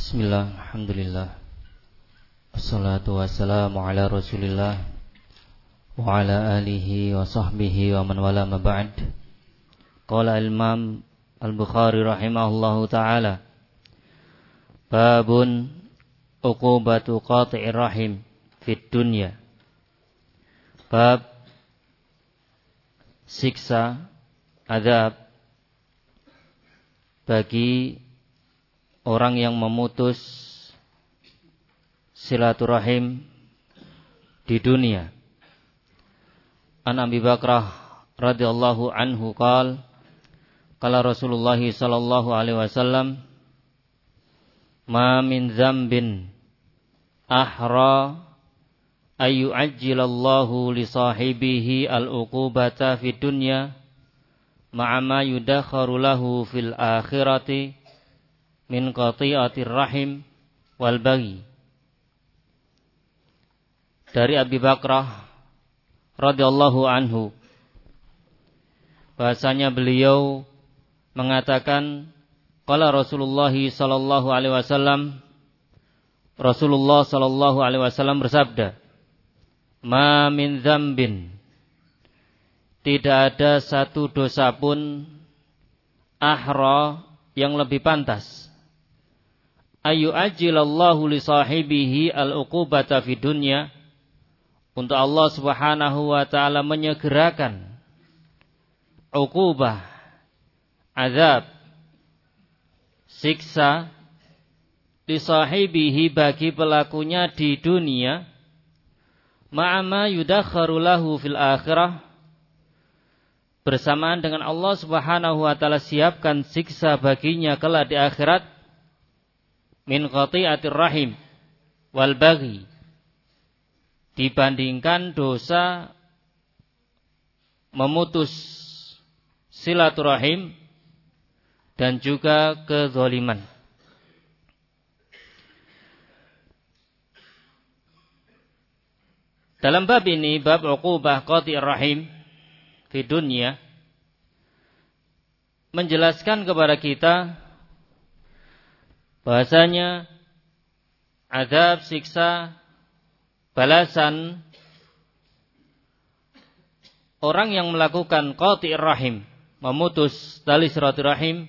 Bismillah, alhamdulillah. Wassalatu wassalamu ala Rasulillah wa ala alihi wa sahbihi wa man wala ma ba'd. Qala al-Imam Al-Bukhari rahimahullahu ta'ala, babun uqubatu qati'ir rahim fid dunya. Bab siksa azab bagi orang yang memutus silaturahim di dunia. An Abi Bakrah radhiyallahu anhu qala Rasulullah sallallahu alaihi wasallam, ma min dzambin ahra ayu ajjilallahu li sahibihi al-uqubata fid dunya ma'a ma yudakharu lahu fil akhirati min qati'atir rahim wal baghi. Dari Abi Bakrah radhiyallahu anhu, bahasanya beliau mengatakan, qala Rasulullah sallallahu alaihi wasallam, Rasulullah sallallahu alaihi wasallam bersabda, ma min dzambin, tidak ada satu dosa pun ahra yang lebih pantas ayu ajilallahu li sahibihi al-uqubata fid dunya, untuk Allah Subhanahu wa taala menyegerakan uqubah, azab, siksa li sahibihi bagi pelakunya di dunia, ma'ama yudakharu lahu fil akhirah, bersamaan dengan Allah Subhanahu wa taala siapkan siksa baginya kelak di akhirat, min qati'atir rahim wal baghi, dibandingkan dosa memutus silaturahim dan juga kezaliman. Dalam bab ini, bab uqubah qati'ir rahim di dunia, menjelaskan kepada kita bahasanya azab, siksa, balasan orang yang melakukan qati'ir rahim, memutus tali silaturahim,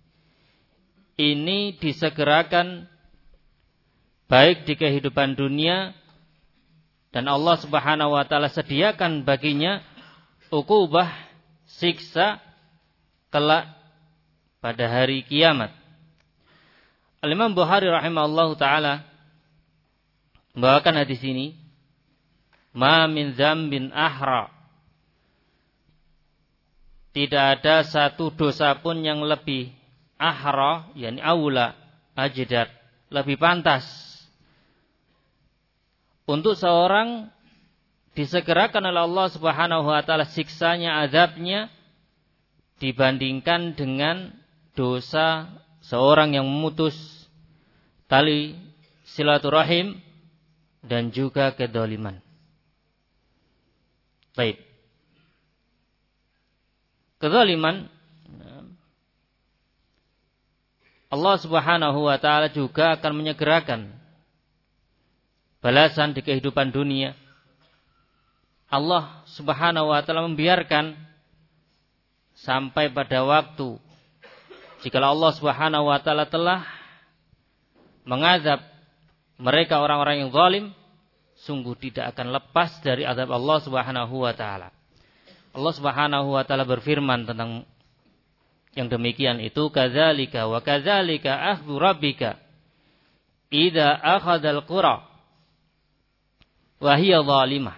ini disegerakan baik di kehidupan dunia, dan Allah Subhanahu wa taala sediakan baginya uqubah, siksa kelak pada hari kiamat. Al-Imam Bukhari rahimahullahu ta'ala membawakan hadis ini, ma min dzambin ahra, tidak ada satu dosa pun yang lebih ahra, yakni aula, ajdar, lebih pantas untuk seorang disegerakan oleh Allah Subhanahu wa taala siksanya, azabnya, dibandingkan dengan dosa seorang yang memutus tali silaturahim dan juga kedzaliman. Baik. Kedzaliman, Allah Subhanahu wa taala juga akan menyegerakan balasan di kehidupan dunia. Allah Subhanahu wa taala membiarkan sampai pada waktu jikalau Allah Subhanahu wa taala telah mengazab mereka orang-orang yang zalim, sungguh tidak akan lepas dari azab Allah Subhanahu wa taala. Allah Subhanahu wa taala berfirman tentang yang demikian itu, kadzalika wa kadzalika akhdhu rabbika idza akhadzal qura wa hiya zalimah.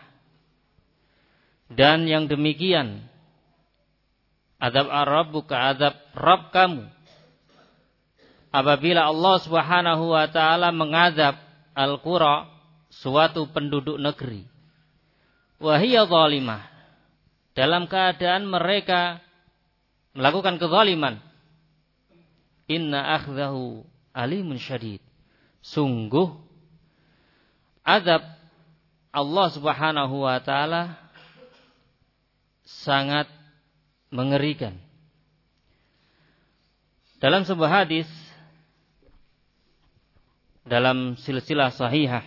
Dan yang demikian azab ar-rabbuka, azab Rabb kamu, apabila Allah Subhanahu wa taala mengazab al-qura, suatu penduduk negeri, wa hiya zalimah, dalam keadaan mereka melakukan kezaliman, inna akhdahu alimun syadid, sungguh azab Allah Subhanahu wa taala sangat mengerikan. Dalam sebuah hadis dalam silsilah sahihah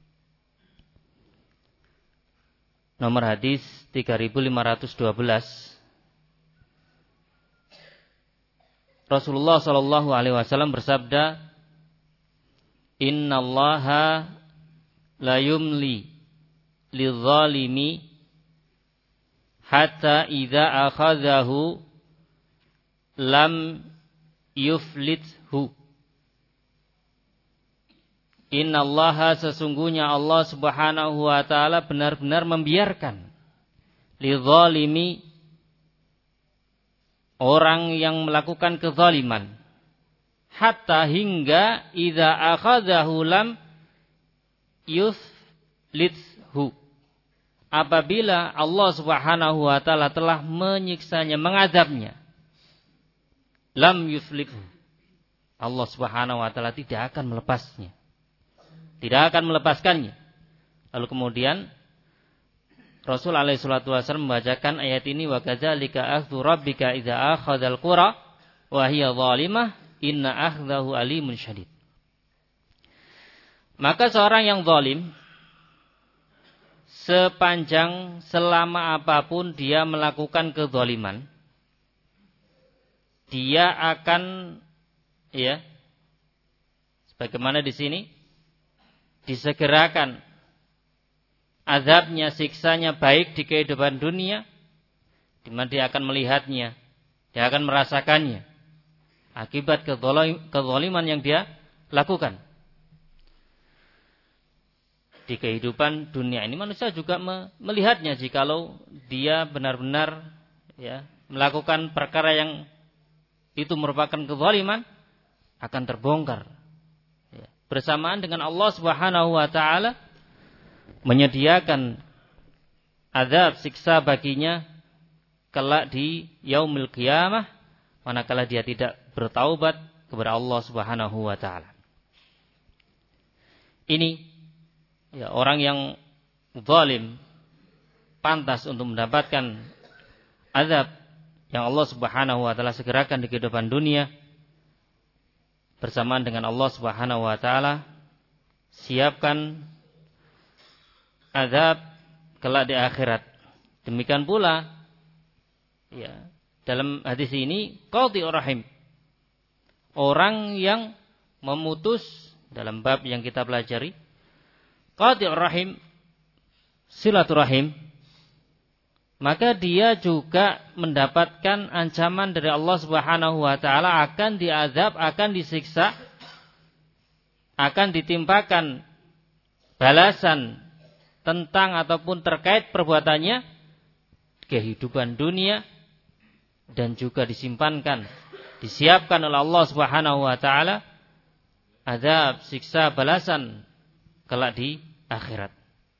nomor hadis 3512, Rasulullah sallallahu alaihi wasallam bersabda, "Innallaha la yumli lidh-dhalimi hatta idza akhadhahu lam yuflithu." Innallaha, sesungguhnya Allah Subhanahu wa taala benar-benar membiarkan lidh-dhalimi, orang yang melakukan kezaliman, hatta hingga idza akhadhahu lam yuflithu, apabila Allah Subhanahu wa taala telah menyiksanya, mengadabnya, lam yuflithu, Allah Subhanahu wa taala tidak akan melepasnya, tidak akan melepaskannya. Lalu kemudian Rasul alaihi salatu wasallam membacakan ayat ini, wa kadzalika akhdhu rabbika idza akhadzal qura wa hiya zalimah inna akhdahu alimun syadid. Maka seorang yang zalim, selama apapun dia melakukan kezaliman, dia akan, ya, sebagaimana di sini disegerakan azabnya, siksanya, baik di kehidupan dunia, di mana dia akan melihatnya, dia akan merasakannya, akibat kezaliman yang dia lakukan. Di kehidupan dunia ini manusia juga melihatnya, jikalau dia benar-benar, ya, melakukan perkara yang itu merupakan kezaliman, akan terbongkar, ya, bersamaan dengan Allah Subhanahu wa taala menyediakan azab siksa baginya kelak di yaumil qiyamah, manakala dia tidak bertaubat kepada Allah Subhanahu wa taala. Ini, ya, orang yang zalim pantas untuk mendapatkan azab yang Allah Subhanahu wa taala segerakan di kehidupan dunia, bersamaan dengan Allah Subhanahu wa taala siapkan azab kelak di akhirat. Demikian pula, ya, dalam hadis ini qati'ur rahim, orang yang memutus, dalam bab yang kita pelajari, qati'ur rahim, silaturahim, maka dia juga mendapatkan ancaman dari Allah Subhanahu wa taala, akan diazab, akan disiksa, akan ditimpakan balasan tentang ataupun terkait perbuatannya kehidupan dunia, dan juga disimpankan, disiapkan oleh Allah Subhanahu wa taala azab, siksa, balasan kelak di akhirat.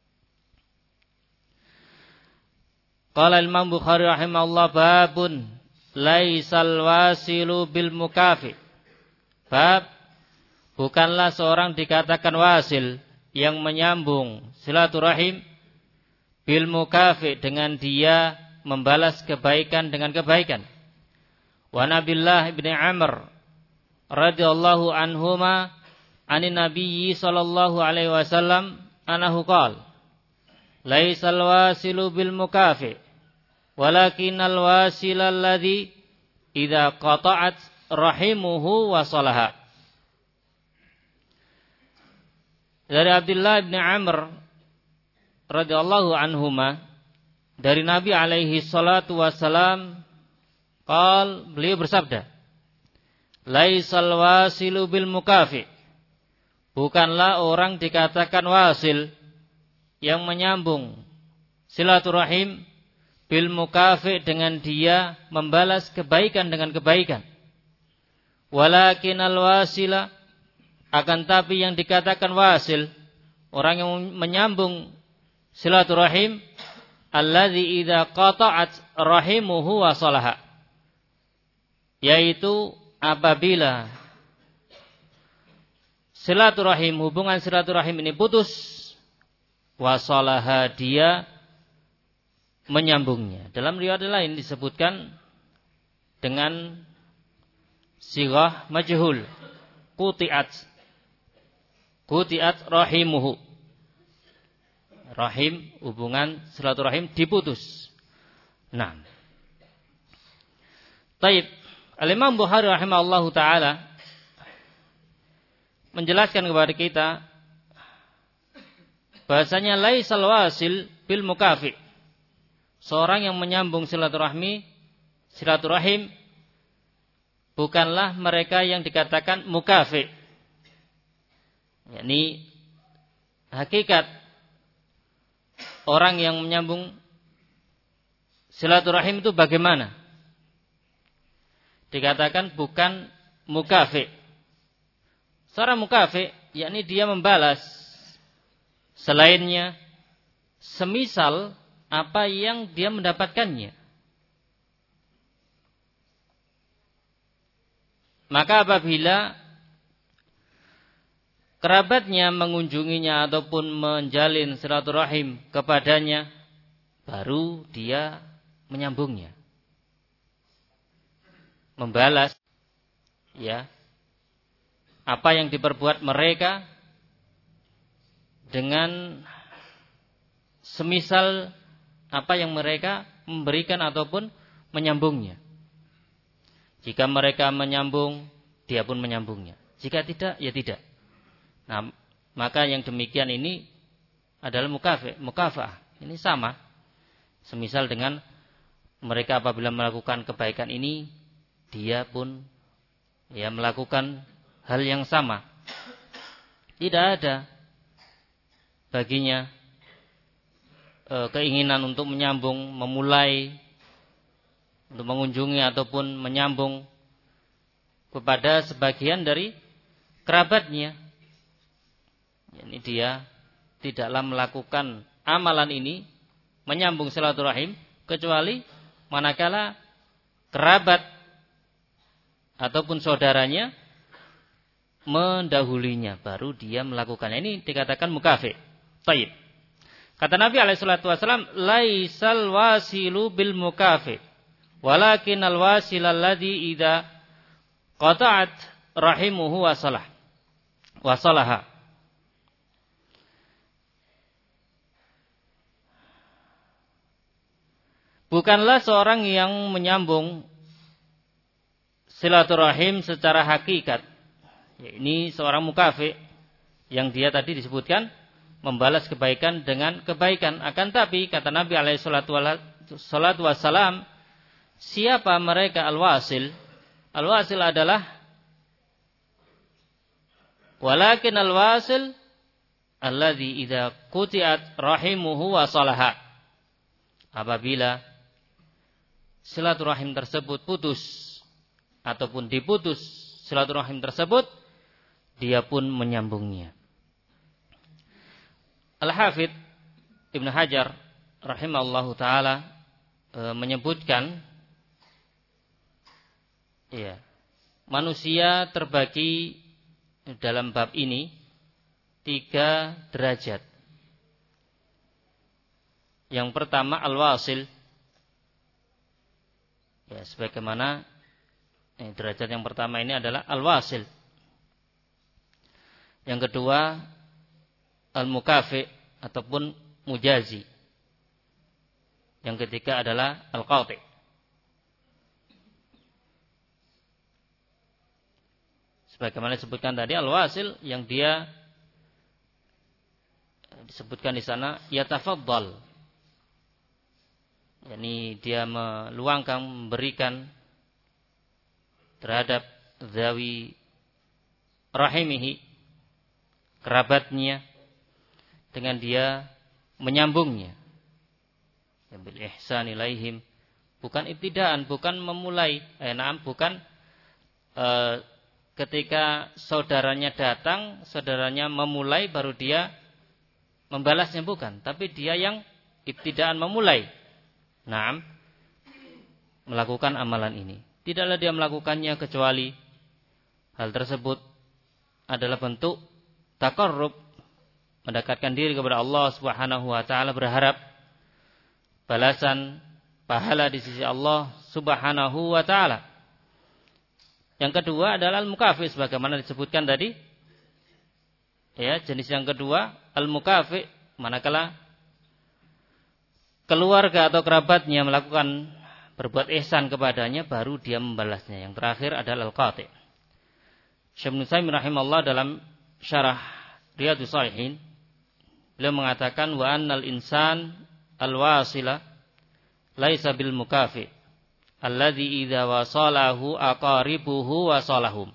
Qala Imam Bukhari rahimahullah, babun laisal wasilu bil mukafi. Bab, bukanlah seorang dikatakan wasil, yang menyambung silaturahim, bil mukafi, dengan dia membalas kebaikan dengan kebaikan. Wa Nabillah ibn Amr radhiyallahu anhuma anin nabiyyi sallallahu alaihi wasallam anahu qala, laisal wasilu bil mukafi walakinal wasilal ladzi idza qata'at rahimuhu wa salaha. Dari Abdullah bin Amr radhiyallahu anhuma, dari Nabi alaihi salatu wasalam, beliau bersabda, laisal wasilu bil mukafi, bukanlah orang dikatakan wasil, yang menyambung silaturahim, bil mukafi, dengan dia membalas kebaikan dengan kebaikan. Walakinal wasila, akan tapi yang dikatakan wasil, orang yang menyambung silaturahim, alladzi idza qata'at rahimuhu wa salaha, yaitu apabila silaturahim, hubungan silaturahim ini putus, wa salaha, dia menyambungnya. Dalam riwayat lain disebutkan dengan sighah majhul, quti'at, quti'at rahimuhu. Rahim, hubungan silaturahim diputus. Nah. Taib. Al-Imam Bukhari rahimahullahu taala menjelaskan kepada kita bahasanya laisal wasil bil mukafi. Seorang yang menyambung silaturahim bukanlah mereka yang dikatakan mukafi. Yakni hakikat orang yang menyambung silaturahim itu bagaimana? Dikatakan bukan mukafi. Seorang mukafi, yakni dia membalas selainnya semisal apa yang dia mendapatkannya. Maka apabila kerabatnya mengunjunginya ataupun menjalin silaturahim kepadanya, baru dia menyambungnya. Membalas ya apa yang diperbuat mereka dengan semisal apa yang mereka memberikan ataupun menyambungnya. Jika mereka menyambung, dia pun menyambungnya. Jika tidak, ya tidak. Nah, maka yang demikian ini adalah mukafa'ah. Ini sama. Semisal dengan mereka apabila melakukan kebaikan ini, dia pun ya melakukan hal yang sama. Tidak ada baginya keinginan untuk menyambung, memulai, untuk mengunjungi ataupun menyambung kepada sebagian dari kerabatnya. Ini dia tidaklah melakukan amalan ini, menyambung silaturahim, kecuali manakala kerabat ataupun saudaranya mendahulinya, baru dia melakukannya. Ini dikatakan mukafi. Taib. Kata Nabi SAW, laisal wasilu bil mukafi, walakin al wasil alladhi idza qata'at rahimuhu wasalaha. Bukanlah seorang yang menyambung silaturahim secara hakikat. Ini seorang mukafi yang dia tadi disebutkan membalas kebaikan dengan kebaikan. Akan tapi kata Nabi alaihi salatu wassalam, siapa mereka al-wasil? Al-wasil adalah walakin al-wasil alladzi idza quti'at rahimuhu wa salaha. Apabila silaturahim tersebut putus ataupun diputus silaturahim tersebut, dia pun menyambungnya. Al-Hafidz Ibnu Hajar rahimahullahu taala menyebutkan ya, manusia terbagi dalam bab ini 3 derajat. Yang pertama al-wasil, ya sebagaimana derajat yang pertama ini adalah al-wasil. Yang kedua al-mukafi ataupun mujazi. Yang ketiga adalah al-qati. Sebagaimana disebutkan tadi, al-wasil yang dia disebutkan di sana yatafaddal. yakni dia meluangkan, memberikan terhadap zawi rahimihi, kerabatnya, dengan dia menyambungnya. Bil ihsan ilaihim, bukan ibtidaan, bukan memulai, bukan ketika saudaranya datang, saudaranya memulai baru dia membalasnya, bukan, tapi dia yang ibtidaan memulai. Melakukan amalan ini. Tidaklah dia melakukannya kecuali hal tersebut adalah bentuk taqarrub, mendekatkan diri kepada Allah Subhanahu wa taala, berharap balasan pahala di sisi Allah Subhanahu wa taala. Yang kedua adalah al-mukafi, sebagaimana disebutkan tadi, Ya, jenis yang kedua al-mukafi, manakala keluarga atau kerabatnya melakukan berbuat ihsan kepadanya, baru dia membalasnya. Yang terakhir adalah al-qati. Syekh Ibnu Utsaimin rahimahullah dalam syarah Riyadhus Shalihin, beliau mengatakan wa annal insan al-wasila laisa bil mukafi alladzi idza wasalahu aqaribuhu wasalahum.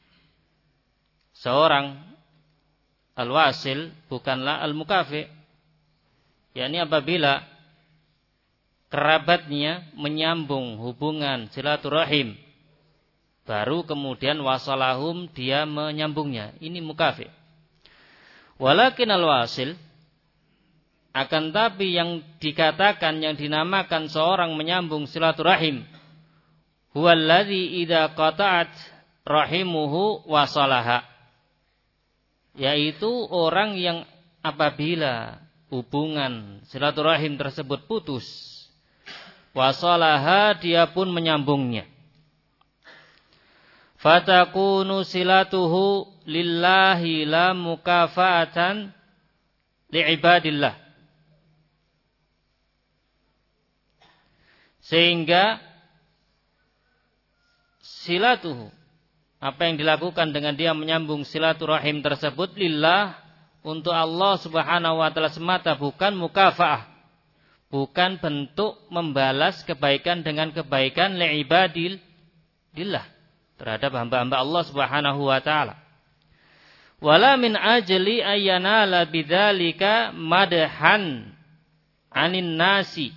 Seorang al-wasil bukanlah al-mukafi, yakni apabila kerabatnya menyambung hubungan silaturahim, baru kemudian wasalahum dia menyambungnya, ini mukafi. Walakin al-wasil, akan tapi yang dikatakan, yang dinamakan seorang menyambung silaturahim, huwallazi idza qata'at rahimuhu wasalaha, yaitu orang yang apabila hubungan silaturahim tersebut putus, wasalaha dia pun menyambungnya. Fatakunu silatuhu lillahi la mukafa'atan li'ibadillah. Sehingga silatuhu, apa yang dilakukan dengan dia menyambung silaturahim tersebut, lillah, untuk Allah subhanahu wa ta'ala semata, bukan mukafa'ah, bukan bentuk membalas kebaikan dengan kebaikan li'ibadillah, terhadap hamba-hamba Allah subhanahu wa ta'ala. Wala min ajli ayyanala bidzalika madhan anin nasi.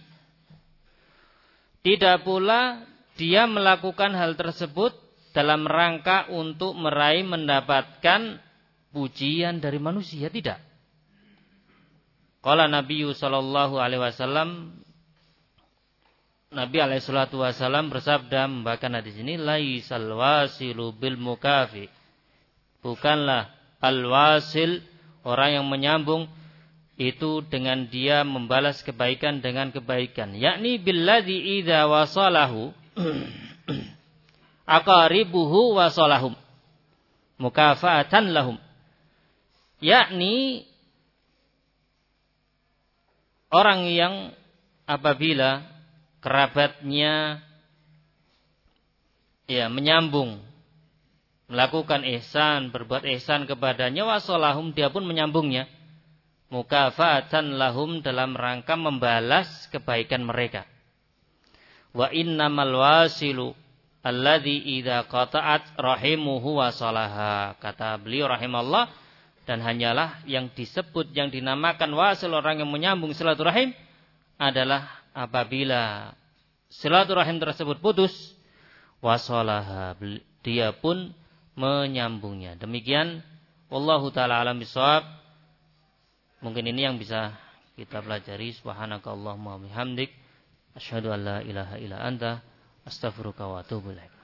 Tidak pula dia melakukan hal tersebut dalam rangka untuk meraih mendapatkan pujian dari manusia, tidak. Qala Nabi sallallahu alaihi wasallam, Nabi alaihi salatu wasallam bersabda membawakan hadis ini, laisal wasilu bil mukafi, bukanlah al-wasil orang yang menyambung itu dengan dia membalas kebaikan dengan kebaikan, yakni billadzi idza wasalahu aqaribuhu wasalahum mukafa'atan lahum, yakni orang yang apabila kerabatnya menyambung, melakukan ihsan, berbuat ihsan kepadanya, wasalahum dia pun menyambungnya, mukafa'atan lahum dalam rangka membalas kebaikan mereka. Wa innamal wasilu alladzi idza qata'at rahimuhu wasalaha, kata beliau rahimallah, dan hanyalah yang disebut, yang dinamakan wasil, orang yang menyambung silaturahim, adalah apabila silaturahim tersebut putus, wasalaha, dia pun menyambungnya. Demikian, wallahu taala alam bisawab. Mungkin ini yang bisa kita pelajari. Subhanakallahumma wa bihamdik, asyhadu an la ilaha illa anta, astaghfiruka wa atubu ilaik.